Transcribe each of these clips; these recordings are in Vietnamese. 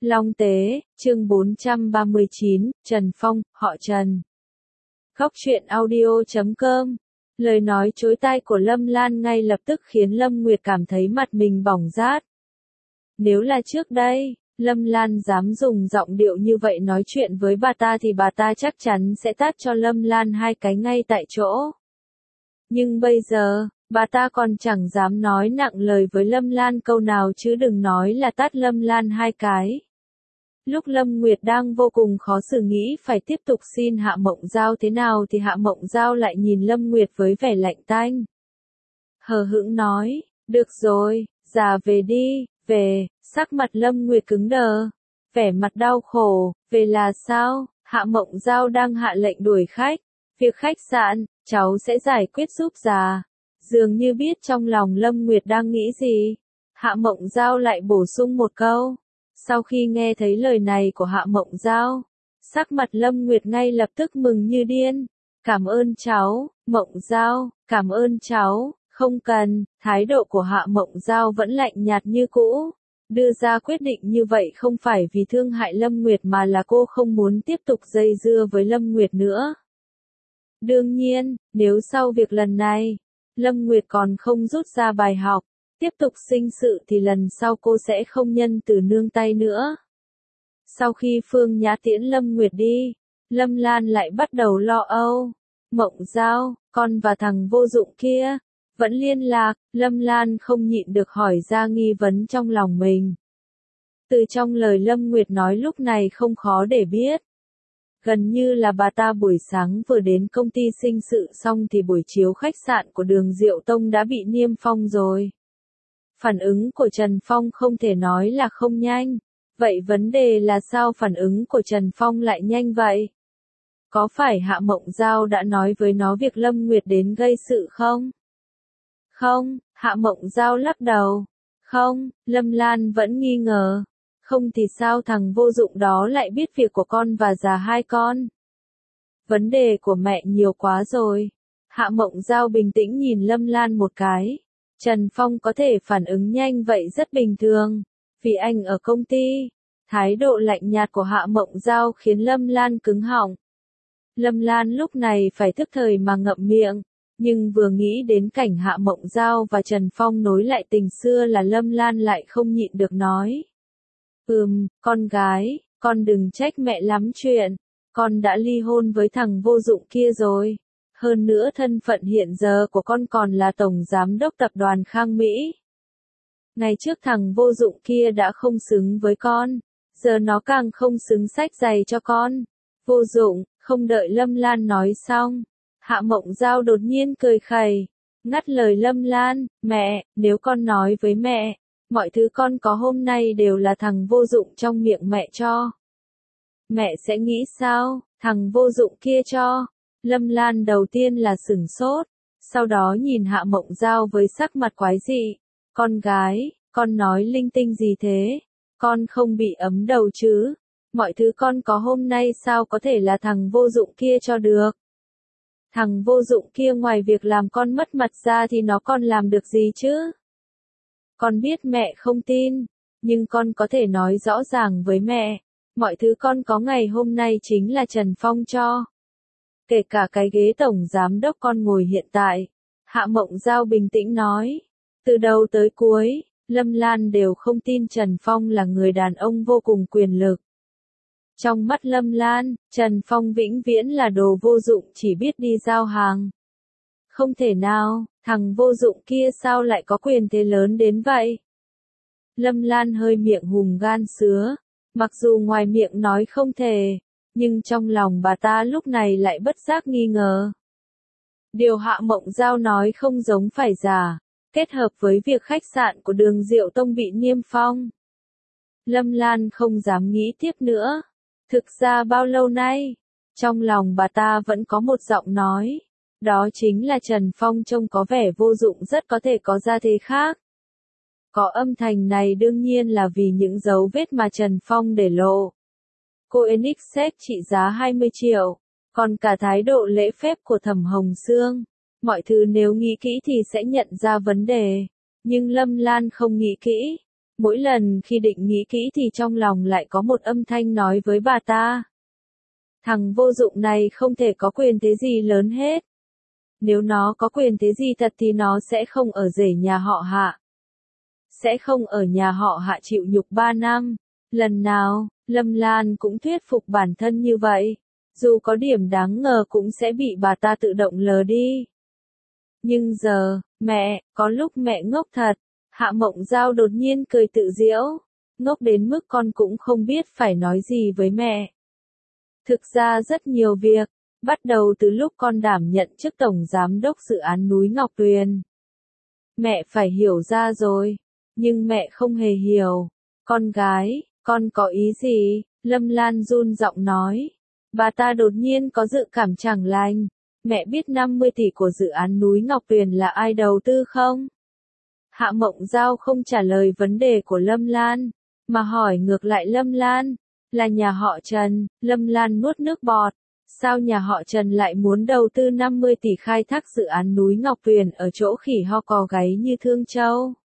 Long Tế, chương 439, Trần Phong, họ Trần. Góc truyện audio.com. Lời nói chối tai của Lâm Lan ngay lập tức khiến Lâm Nguyệt cảm thấy mặt mình bỏng rát. Nếu là trước đây, Lâm Lan dám dùng giọng điệu như vậy nói chuyện với bà ta thì bà ta chắc chắn sẽ tát cho Lâm Lan hai cái ngay tại chỗ. Nhưng bây giờ, bà ta còn chẳng dám nói nặng lời với Lâm Lan câu nào chứ đừng nói là tát Lâm Lan hai cái. Lúc Lâm Nguyệt đang vô cùng khó xử nghĩ phải tiếp tục xin Hạ Mộng Giao thế nào thì Hạ Mộng Giao lại nhìn Lâm Nguyệt với vẻ lạnh tanh. Hờ hững nói, được rồi, già về đi, về, sắc mặt Lâm Nguyệt cứng đờ, vẻ mặt đau khổ, về là sao, Hạ Mộng Giao đang hạ lệnh đuổi khách, việc khách sạn, cháu sẽ giải quyết giúp già. Dường như biết trong lòng Lâm Nguyệt đang nghĩ gì, Hạ Mộng Giao lại bổ sung một câu. Sau khi nghe thấy lời này của Hạ Mộng Giao, sắc mặt Lâm Nguyệt ngay lập tức mừng như điên. Cảm ơn cháu, Mộng Giao, cảm ơn cháu, không cần, thái độ của Hạ Mộng Giao vẫn lạnh nhạt như cũ. Đưa ra quyết định như vậy không phải vì thương hại Lâm Nguyệt mà là cô không muốn tiếp tục dây dưa với Lâm Nguyệt nữa. Đương nhiên, nếu sau việc lần này, Lâm Nguyệt còn không rút ra bài học, tiếp tục sinh sự thì lần sau cô sẽ không nhân từ nương tay nữa. Sau khi Phương Nhã tiễn Lâm Nguyệt đi, Lâm Lan lại bắt đầu lo âu. Mộng Giao, con và thằng vô dụng kia, vẫn liên lạc, Lâm Lan không nhịn được hỏi ra nghi vấn trong lòng mình. Từ trong lời Lâm Nguyệt nói lúc này không khó để biết. Gần như là bà ta buổi sáng vừa đến công ty sinh sự xong thì buổi chiếu khách sạn của Đường Diệu Tông đã bị niêm phong rồi. Phản ứng của Trần Phong không thể nói là không nhanh. Vậy vấn đề là sao phản ứng của Trần Phong lại nhanh vậy? Có phải Hạ Mộng Giao đã nói với nó việc Lâm Nguyệt đến gây sự không? Không, Hạ Mộng Giao lắc đầu. Không, Lâm Lan vẫn nghi ngờ. Không thì sao thằng vô dụng đó lại biết việc của con và già hai con? Vấn đề của mẹ nhiều quá rồi. Hạ Mộng Giao bình tĩnh nhìn Lâm Lan một cái. Trần Phong có thể phản ứng nhanh vậy rất bình thường. Vì anh ở công ty. Thái độ lạnh nhạt của Hạ Mộng Giao khiến Lâm Lan cứng họng. Lâm Lan lúc này phải thức thời mà ngậm miệng. Nhưng vừa nghĩ đến cảnh Hạ Mộng Giao và Trần Phong nối lại tình xưa là Lâm Lan lại không nhịn được nói. Con gái, con đừng trách mẹ lắm chuyện. Con đã ly hôn với thằng vô dụng kia rồi. Hơn nữa thân phận hiện giờ của con còn là tổng giám đốc tập đoàn Khang Mỹ. Ngày trước thằng vô dụng kia đã không xứng với con. Giờ nó càng không xứng xách giày cho con. Vô dụng, không đợi Lâm Lan nói xong. Hạ Mộng Giao đột nhiên cười khẩy. Ngắt lời Lâm Lan, mẹ, nếu con nói với mẹ. Mọi thứ con có hôm nay đều là thằng vô dụng trong miệng mẹ cho. Mẹ sẽ nghĩ sao, thằng vô dụng kia cho. Lâm Lan đầu tiên là sửng sốt, sau đó nhìn Hạ Mộng Giao với sắc mặt quái dị. Con gái, con nói linh tinh gì thế? Con không bị ấm đầu chứ? Mọi thứ con có hôm nay sao có thể là thằng vô dụng kia cho được? Thằng vô dụng kia ngoài việc làm con mất mặt ra thì nó còn làm được gì chứ? Con biết mẹ không tin, nhưng con có thể nói rõ ràng với mẹ. Mọi thứ con có ngày hôm nay chính là Trần Phong cho. Kể cả cái ghế tổng giám đốc con ngồi hiện tại. Hạ Mộng Giao bình tĩnh nói. Từ đầu tới cuối, Lâm Lan đều không tin Trần Phong là người đàn ông vô cùng quyền lực. Trong mắt Lâm Lan, Trần Phong vĩnh viễn là đồ vô dụng chỉ biết đi giao hàng. Không thể nào, thằng vô dụng kia sao lại có quyền thế lớn đến vậy? Lâm Lan hơi miệng hùm gan sứa. Mặc dù ngoài miệng nói không thể, nhưng trong lòng bà ta lúc này lại bất giác nghi ngờ. Điều Hạ Mộng Giao nói không giống phải giả, kết hợp với việc khách sạn của Đường Diệu Tông bị niêm phong. Lâm Lan không dám nghĩ tiếp nữa. Thực ra bao lâu nay, trong lòng bà ta vẫn có một giọng nói. Đó chính là Trần Phong trông có vẻ vô dụng rất có thể có gia thế khác. Có âm thanh này đương nhiên là vì những dấu vết mà Trần Phong để lộ. Cô Enix xét trị giá 20 triệu, còn cả thái độ lễ phép của Thẩm Hồng Sương. Mọi thứ nếu nghĩ kỹ thì sẽ nhận ra vấn đề, nhưng Lâm Lan không nghĩ kỹ. Mỗi lần khi định nghĩ kỹ thì trong lòng lại có một âm thanh nói với bà ta. Thằng vô dụng này không thể có quyền thế gì lớn hết. Nếu nó có quyền thế gì thật thì nó sẽ không ở rể nhà họ Hạ. Sẽ không ở nhà họ Hạ chịu nhục 3 năm. Lần nào, Lâm Lan cũng thuyết phục bản thân như vậy. Dù có điểm đáng ngờ cũng sẽ bị bà ta tự động lờ đi. Nhưng giờ, mẹ, có lúc mẹ ngốc thật. Hạ Mộng Giao đột nhiên cười tự giễu. Ngốc đến mức con cũng không biết phải nói gì với mẹ. Thực ra rất nhiều việc, bắt đầu từ lúc con đảm nhận chức tổng giám đốc dự án núi Ngọc Tuyền. Mẹ phải hiểu ra rồi, nhưng mẹ không hề hiểu. Con gái, con có ý gì? Lâm Lan run giọng nói. Bà ta đột nhiên có dự cảm chẳng lành. Mẹ biết 50 tỷ của dự án núi Ngọc Tuyền là ai đầu tư không? Hạ Mộng Giao không trả lời vấn đề của Lâm Lan, mà hỏi ngược lại Lâm Lan. Là nhà họ Trần. Lâm Lan nuốt nước bọt. Sao nhà họ Trần lại muốn đầu tư 50 tỷ khai thác dự án núi Ngọc Tuyền ở chỗ khỉ ho cò gáy như Thương Châu?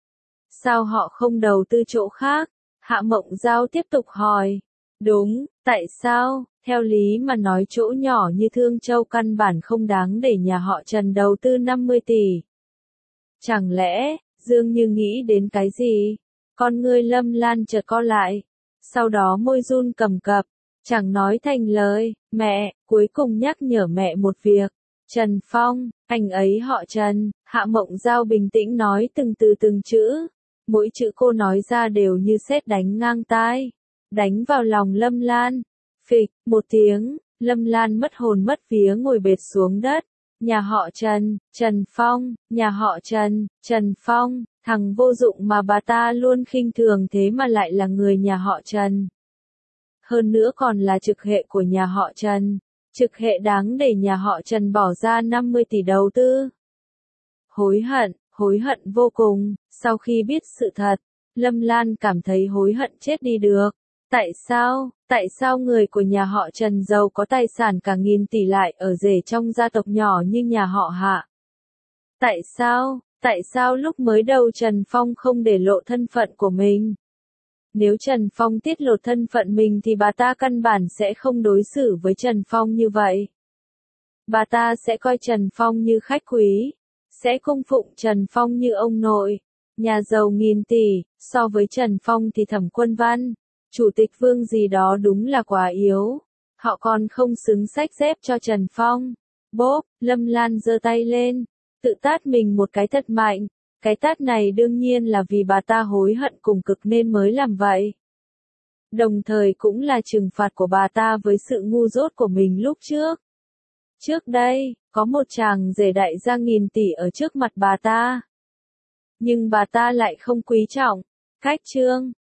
Sao họ không đầu tư chỗ khác? Hạ Mộng Giao tiếp tục hỏi. Đúng, tại sao? Theo lý mà nói chỗ nhỏ như Thương Châu căn bản không đáng để nhà họ Trần đầu tư 50 tỷ. Chẳng lẽ, Dương Như nghĩ đến cái gì? Con ngươi Lâm Lan chợt co lại. Sau đó môi run cầm cập, chẳng nói thành lời. Mẹ, cuối cùng nhắc nhở mẹ một việc. Trần Phong, anh ấy họ Trần. Hạ Mộng Giao bình tĩnh nói từng từ từng chữ. Mỗi chữ cô nói ra đều như sét đánh ngang tai. Đánh vào lòng Lâm Lan. Phịch, một tiếng, Lâm Lan mất hồn mất vía ngồi bệt xuống đất. Nhà họ Trần, Trần Phong, nhà họ Trần, Trần Phong, thằng vô dụng mà bà ta luôn khinh thường thế mà lại là người nhà họ Trần. Hơn nữa còn là trực hệ của nhà họ Trần, trực hệ đáng để nhà họ Trần bỏ ra 50 tỷ đầu tư. Hối hận vô cùng, sau khi biết sự thật, Lâm Lan cảm thấy hối hận chết đi được. Tại sao người của nhà họ Trần giàu có tài sản cả nghìn tỷ lại ở rể trong gia tộc nhỏ như nhà họ Hạ? Tại sao lúc mới đầu Trần Phong không để lộ thân phận của mình? Nếu Trần Phong tiết lộ thân phận mình thì bà ta căn bản sẽ không đối xử với Trần Phong như vậy. Bà ta sẽ coi Trần Phong như khách quý, sẽ cung phụng Trần Phong như ông nội. Nhà giàu nghìn tỷ, so với Trần Phong thì Thẩm Quân Văn, Chủ tịch Vương gì đó đúng là quá yếu. Họ còn không xứng xách dép cho Trần Phong. Bốp, Lâm Lan giơ tay lên, tự tát mình một cái thật mạnh. Cái tát này đương nhiên là vì bà ta hối hận cùng cực nên mới làm vậy. Đồng thời cũng là trừng phạt của bà ta với sự ngu dốt của mình lúc trước. Trước đây, có một chàng rể đại gia nghìn tỷ ở trước mặt bà ta. Nhưng bà ta lại không quý trọng. Cách trương,